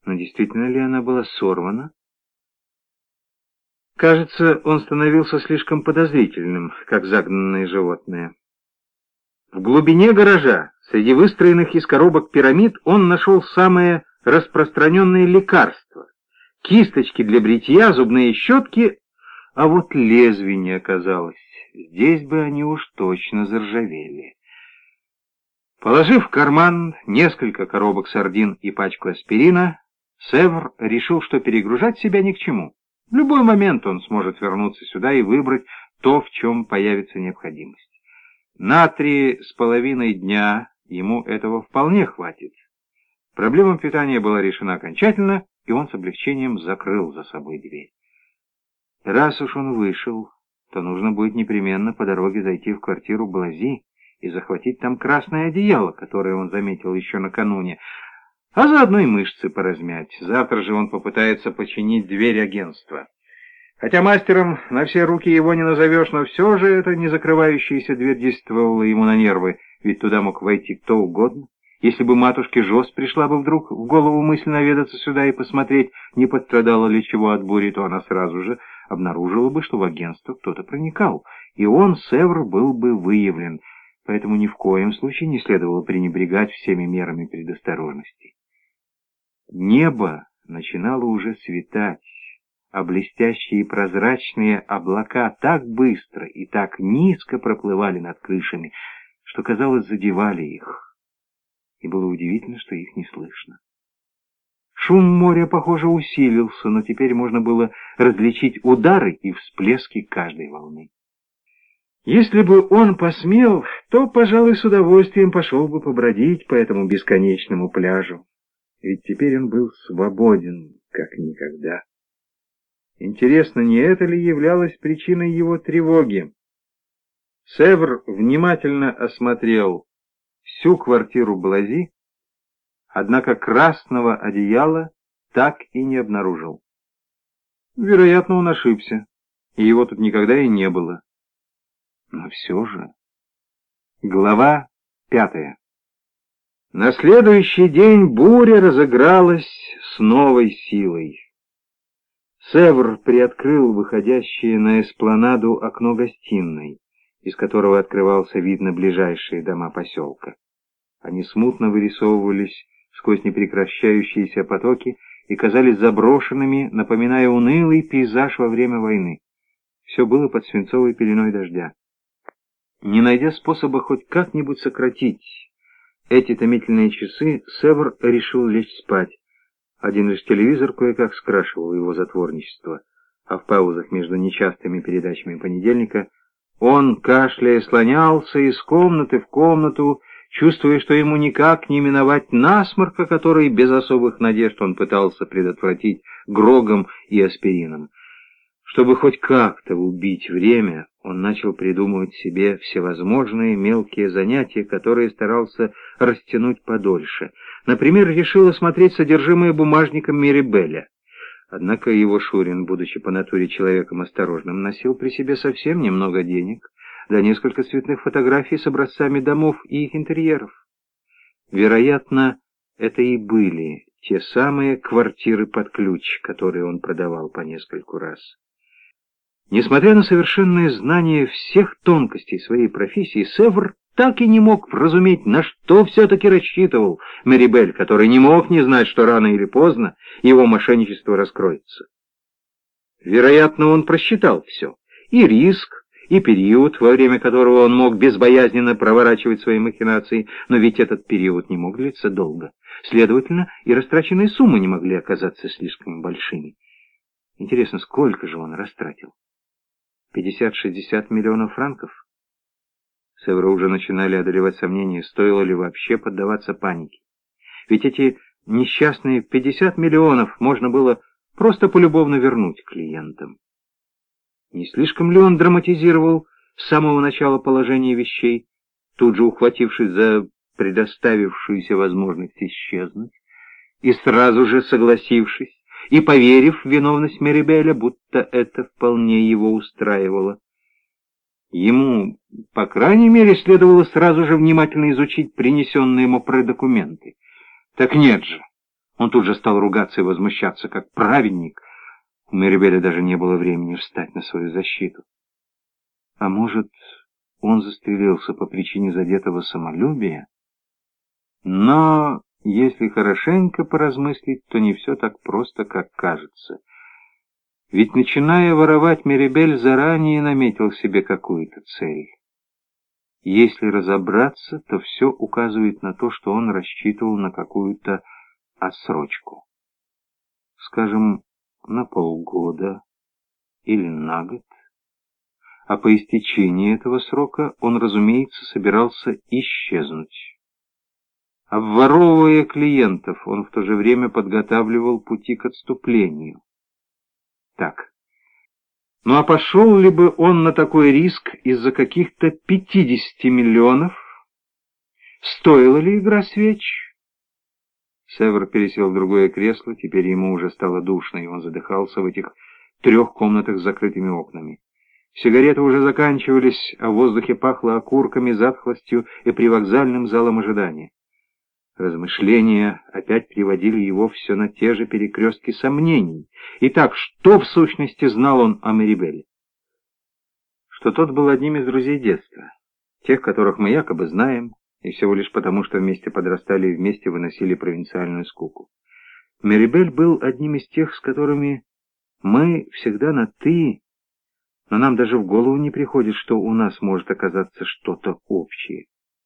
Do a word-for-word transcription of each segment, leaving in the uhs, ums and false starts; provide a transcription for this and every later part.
Но действительно ли она была сорвана? Кажется, он становился слишком подозрительным, как загнанное животное. В глубине гаража, среди выстроенных из коробок пирамид, он нашел самое распространенное лекарство — кисточки для бритья, зубные щетки, а вот лезвий не оказалось. Здесь бы они уж точно заржавели. Положив в карман несколько коробок сардин и пачку аспирина, Севр решил, что перегружать себя ни к чему. В любой момент он сможет вернуться сюда и выбрать то, в чем появится необходимость. На три с половиной дня ему этого вполне хватит. Проблема питания была решена окончательно, и он с облегчением закрыл за собой дверь. Раз уж он вышел, то нужно будет непременно по дороге зайти в квартиру Блази и захватить там красное одеяло, которое он заметил еще накануне, а заодно и мышцы поразмять. Завтра же он попытается починить дверь агентства. Хотя мастером на все руки его не назовешь, но все же эта незакрывающаяся дверь действовала ему на нервы, ведь туда мог войти кто угодно. Если бы матушке Жоз пришла бы вдруг в голову мысль наведаться сюда и посмотреть, не пострадало ли чего от бури, то она сразу же обнаружила бы, что в агентство кто-то проникал, и он, Севр, был бы выявлен, поэтому ни в коем случае не следовало пренебрегать всеми мерами предосторожности. Небо начинало уже светать, а блестящие прозрачные облака так быстро и так низко проплывали над крышами, что, казалось, задевали их. И было удивительно, что их не слышно. Шум моря, похоже, усилился, но теперь можно было различить удары и всплески каждой волны. Если бы он посмел, то, пожалуй, с удовольствием пошел бы побродить по этому бесконечному пляжу. Ведь теперь он был свободен, как никогда. Интересно, не это ли являлось причиной его тревоги? Севр внимательно осмотрел всю квартиру Блази, однако красного одеяла так и не обнаружил. Вероятно, он ошибся, и его тут никогда и не было. Но все же... Глава пятая. На следующий день буря разыгралась с новой силой. Севр приоткрыл выходящее на эспланаду окно гостиной, из которого открывался вид на ближайшие дома поселка. Они смутно вырисовывались сквозь непрекращающиеся потоки и казались заброшенными, напоминая унылый пейзаж во время войны. Все было под свинцовой пеленой дождя. Не найдя способа хоть как-нибудь сократить эти томительные часы, Севр решил лечь спать. Один лишь телевизор кое-как скрашивал его затворничество, а в паузах между нечастыми передачами понедельника он, кашляя, слонялся из комнаты в комнату, чувствуя, что ему никак не миновать насморка, который без особых надежд он пытался предотвратить грогом и аспирином. Чтобы хоть как-то убить время, он начал придумывать себе всевозможные мелкие занятия, которые старался растянуть подольше. Например, решил осмотреть содержимое бумажника Мирибеля. Однако его Шурин, будучи по натуре человеком осторожным, носил при себе совсем немного денег, да несколько цветных фотографий с образцами домов и их интерьеров. Вероятно, это и были те самые квартиры под ключ, которые он продавал по нескольку раз. Несмотря на совершенное знание всех тонкостей своей профессии, Севр так и не мог вразуметь, на что все-таки рассчитывал Мирибель, который не мог не знать, что рано или поздно его мошенничество раскроется. Вероятно, он просчитал все, и риск, и период, во время которого он мог безбоязненно проворачивать свои махинации, но ведь этот период не мог длиться долго. Следовательно, и растраченные суммы не могли оказаться слишком большими. Интересно, сколько же он растратил? пятьдесят-шестьдесят миллионов франков? Севра уже начинали одолевать сомнения, стоило ли вообще поддаваться панике. Ведь эти несчастные пятьдесят миллионов можно было просто полюбовно вернуть клиентам. Не слишком ли он драматизировал с самого начала положение вещей, тут же ухватившись за предоставившуюся возможность исчезнуть, и сразу же согласившись, и поверив в виновность Мирибеля, будто это вполне его устраивало. Ему, по крайней мере, следовало сразу же внимательно изучить принесенные ему документы. Так нет же, Он тут же стал ругаться и возмущаться, как праведник. У Мерибеля даже не было времени встать на свою защиту. А может, он застрелился по причине задетого самолюбия? Но если хорошенько поразмыслить, то не все так просто, как кажется. Ведь, начиная воровать, Мерибель заранее наметил себе какую-то цель. Если разобраться, то все указывает на то, что он рассчитывал на какую-то отсрочку. Скажем, на полгода или на год. А по истечении этого срока он, разумеется, собирался исчезнуть. Обворовывая клиентов, он в то же время подготавливал пути к отступлению. Так. Ну а пошел ли бы он на такой риск из-за каких-то пятидесяти миллионов? Стоила ли игра свеч? Север пересел в другое кресло, теперь ему уже стало душно, и он задыхался в этих трех комнатах с закрытыми окнами. Сигареты уже заканчивались, а в воздухе пахло окурками, затхлостью и привокзальным залом ожидания. Размышления опять приводили его все на те же перекрестки сомнений. Итак, что в сущности знал он о Мерибеле? Что тот был одним из друзей детства, тех, которых мы якобы знаем, и всего лишь потому, что вместе подрастали и вместе выносили провинциальную скуку. Мерибель был одним из тех, с которыми мы всегда на «ты», но нам даже в голову не приходит, что у нас может оказаться что-то общее.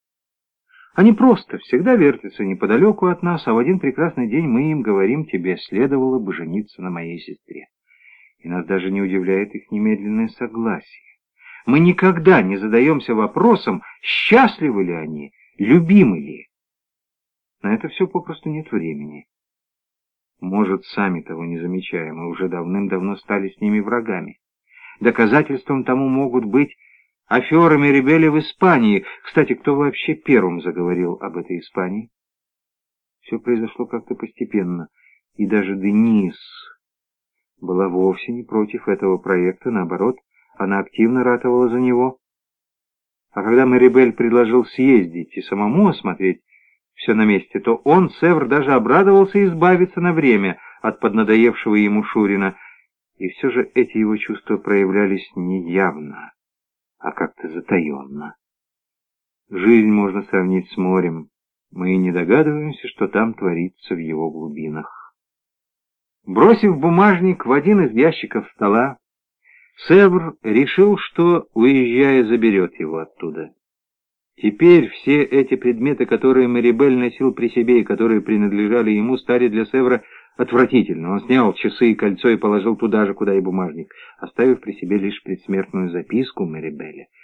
Они просто всегда вертятся неподалеку от нас, а в один прекрасный день мы им говорим: тебе следовало бы жениться на моей сестре. И нас даже не удивляет их немедленное согласие. Мы никогда не задаемся вопросом, счастливы ли они, любимы ли. На это все попросту нет времени. Может, сами того не замечая, мы уже давным-давно стали с ними врагами. Доказательством тому могут быть афера Мерибеля в Испании. Кстати, кто вообще первым заговорил об этой Испании? Все произошло как-то постепенно, и даже Денис была вовсе не против этого проекта, наоборот, она активно ратовала за него. А когда Мерибель предложил съездить и самому осмотреть все на месте, то он, Севр, даже обрадовался избавиться на время от поднадоевшего ему Шурина, и все же эти его чувства проявлялись не явно, а как-то затаенно. Жизнь можно сравнить с морем. Мы и не догадываемся, что там творится в его глубинах. Бросив бумажник в один из ящиков стола, Севр решил, что, уезжая, заберет его оттуда. Теперь все эти предметы, которые Мерибель носил при себе и которые принадлежали ему, стали для Севра отвратительно. Он снял часы и кольцо и положил туда же, куда и бумажник, оставив при себе лишь предсмертную записку Мерибеля